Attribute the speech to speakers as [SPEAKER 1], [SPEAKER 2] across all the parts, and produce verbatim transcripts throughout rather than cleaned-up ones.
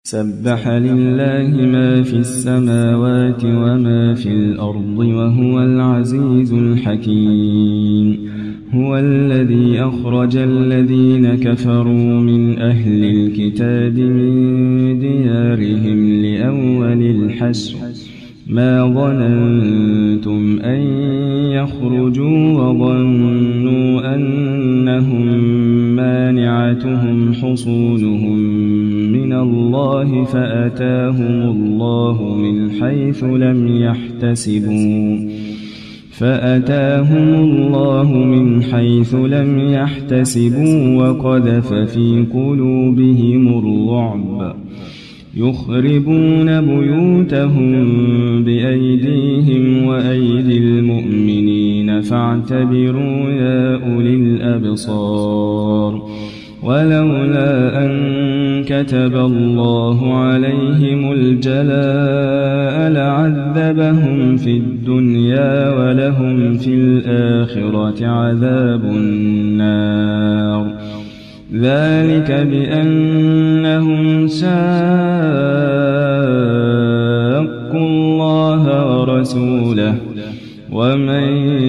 [SPEAKER 1] سبح لله ما في السماوات وما في الأرض وهو العزيز الحكيم. هو الذي أخرج الذين كفروا من أهل الكتاب من ديارهم لأول الحشر ما ظننتم أن يخرجوا وظنوا أنهم مانعتهم حصونهم من الله فأتاهم الله من حيث لم يحتسبوا فأتاهم الله من حيث لم يحتسبوا وقذف في قلوبهم الرعب يخربون بيوتهم بأيديهم وأيدي المؤمنين فاعتبروا يا أولي الأبصار. ولولا أن كتب الله عليهم الجلاء لعذبهم في الدنيا ولهم في الآخرة عذاب النار. ذلك بأنهم شاقوا الله ورسوله ومن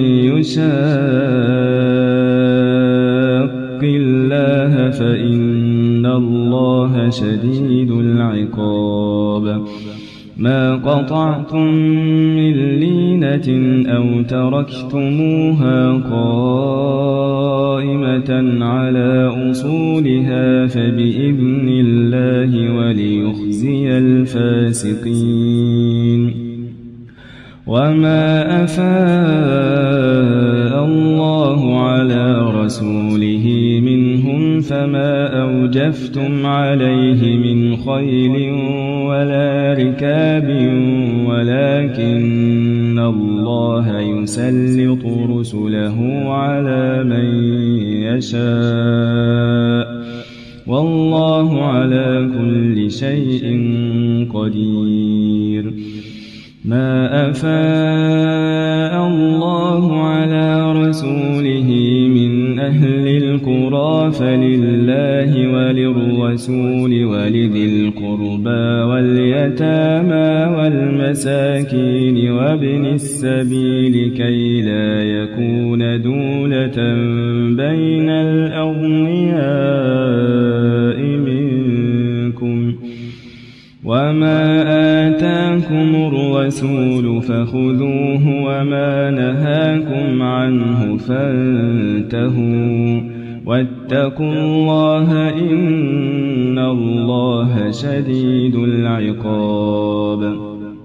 [SPEAKER 1] يشاق الله فإن الله شديد العقاب. ما قطعتم من لينة أو تركتموها قائمة على أصولها فبإذن الله وليخزي الفاسقين. وما أفاء الله على رسوله منهم فما أوجفتم عليه من خيل ولا ركاب ولكن الله يسلط رسله على من يشاء والله على كل شيء قدير. ما أفاء الله على رسوله من أهل القرى فلله وللرسول ولذي القربى واليتامى والمساكين وابن السبيل كي لا يكون دولة بين الأغنياء منكم. وما آتاكم الرسول فخذوه وما نهاكم عنه فانتهوا واتقوا الله إن الله شديد العقاب.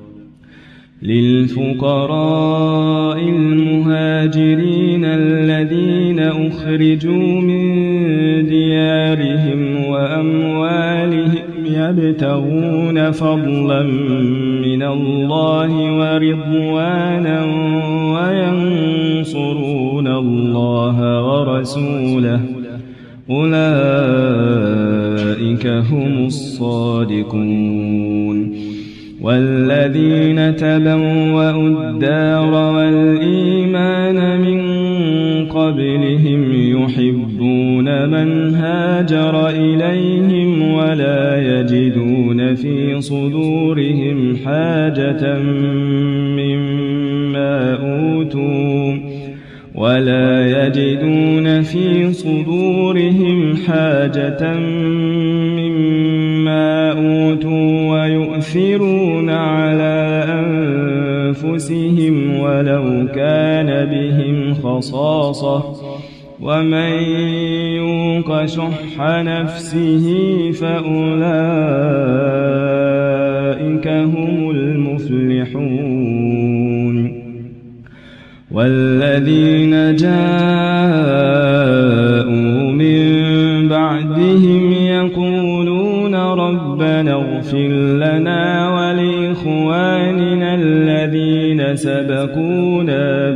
[SPEAKER 1] للفقراء المهاجرين الذين أخرجوا من ديارهم وأموالهم يبتغون فضلا من الله ورضوانا وينصرون الله ورسوله أولئك هم الصادقون. والذين تبوأوا الدار والإيمان من قبلهم يحبون من هاجر إليهم ولا يجدون في صدورهم حاجة مما أوتوا ولا يجدون في صدورهم حاجة مما أوتوا ويؤثرون على أنفسهم ولو كان بهم خصاصة ومن يوق شح نفسه فأولئك هم المفلحون. والذين جاءوا من بعدهم يقولون ربنا اغفر لنا ولإخواننا الذين سبقونا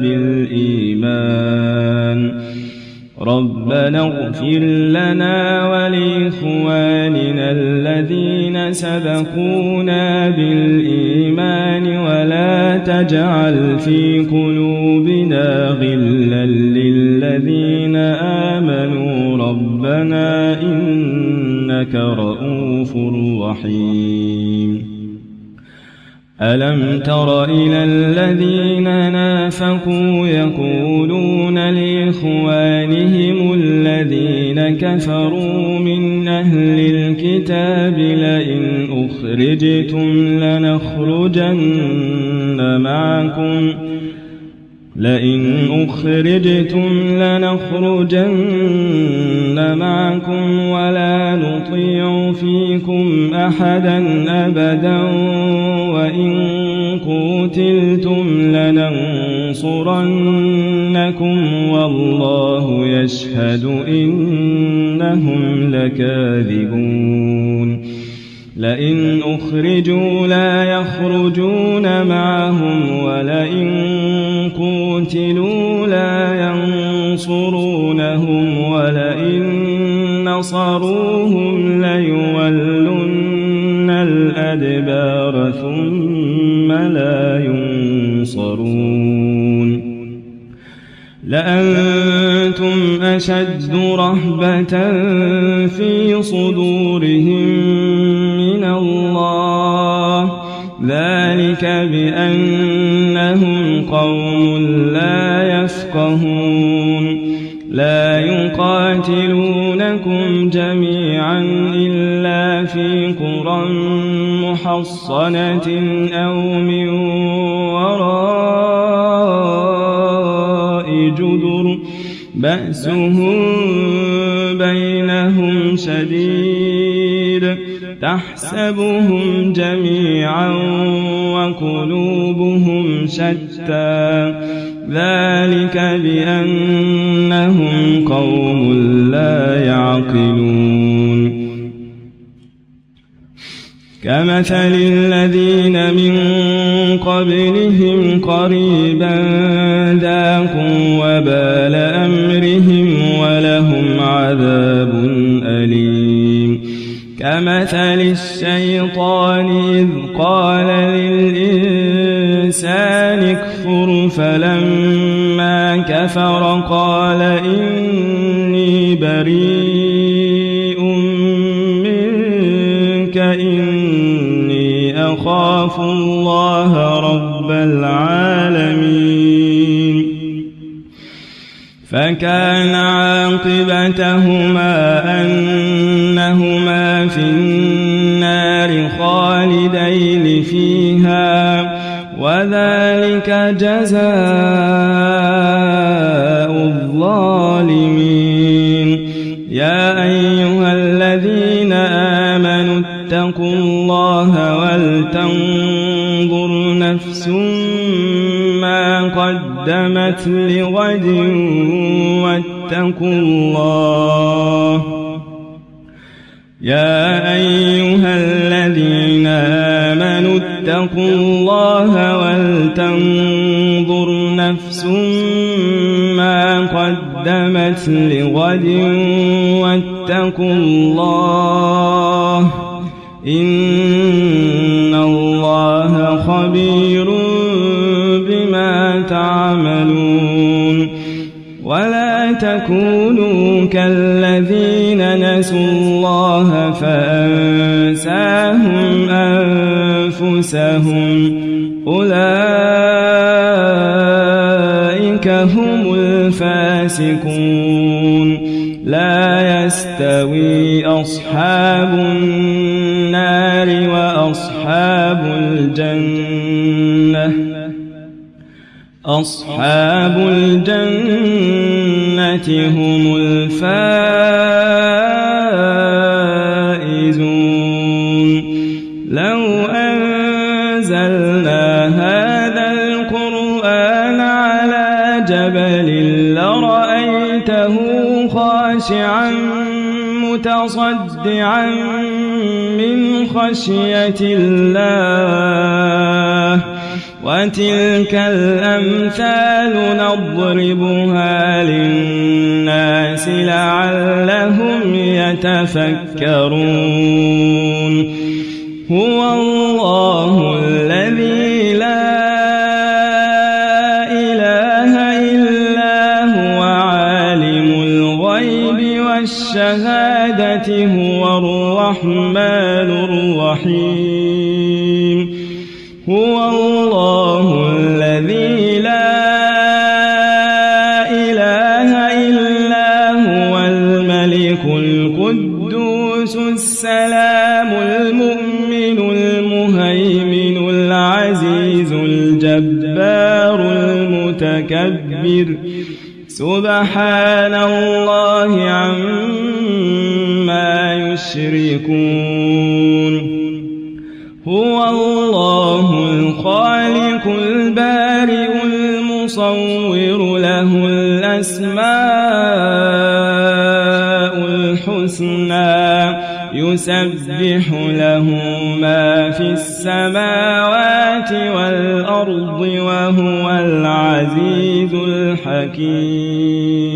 [SPEAKER 1] بالإيمان ربنا اغفر لنا ولإخواننا الذين سبقونا بالإيمان ولا تجعل في قلوبنا غلا للذين آمنوا ربنا إنك إنك رؤوف رحيم. ألم تر إلى الذين نافقوا يقولون لإخوانهم الذين كفروا من أهل الكتاب لئن أخرجتم لنخرجن معكم لئن أخرجتم لنخرجن معكم ولا نطيع فيكم أحدا أبدا وإن قتلتم لننصرنكم والله يشهد إنهم لكاذبون. لئن أخرجوا لا يخرجون معهم ولئن قتلوا لا ينصرونهم ولئن نصروهم ليولن الأدبار ثم لا ينصرون. لأنتم أشد رهبة في صدورهم من الله ذلك بأنهم قوم لا يفقهون. لا يقاتلونكم جميعا إلا في قرى محصنة أو من وراء جدر بأسهم بينهم شديد تحسبهم جميعا وقلوبهم شتى ذلك بأنهم قوم لا يعقلون. كمثل الذين من قبلهم قريبا ذاقوا وبال أمرهم ولهم عذاب أليم. كمثل الشيطان إذ قال للإنسان اكفر فلما كفر قال إني بريء منك إني أخاف الله رب العالمين. فكان عاقبتهما أنهما في النار خالدين فيها وذلك جزاء الظالمين. يا أيها الذين آمنوا اتقوا الله ولتنظر نفس ما قدمت لغد واتقوا الله. يا أيها الذين آمنوا اتقوا الله ولتنظر نفس ما قدمت لغد واتقوا الله إن الله خبير بما تعملون. ولا تكونوا كالذين نسوا الله فأنساهم أنفسهم أولئك هم الفاسقون. لا يستوي أصحاب النار وأصحاب الجنة أصحاب الجنة هم الفائزون. لو أنزلنا هذا القرآن على جبل لرأيته خاشعا متصدعا من خشية الله. وتلك الأمثال نضربها للناس لعلهم يتفكرون. هو الله الذي لا إله إلا هو عالم الغيب والشهادة العبادة هو الرحمن الرحيم هو الله الذي لا إله إلا هو الملك القدوس السلام المؤمن المهيمن العزيز الجبار المتكبر سبحان الله عما يشركون هو الله الخالق البارئ المصور له الأسماء الحسنى يسبح له ما في السماوات والأرض وهو العزيز الحكيم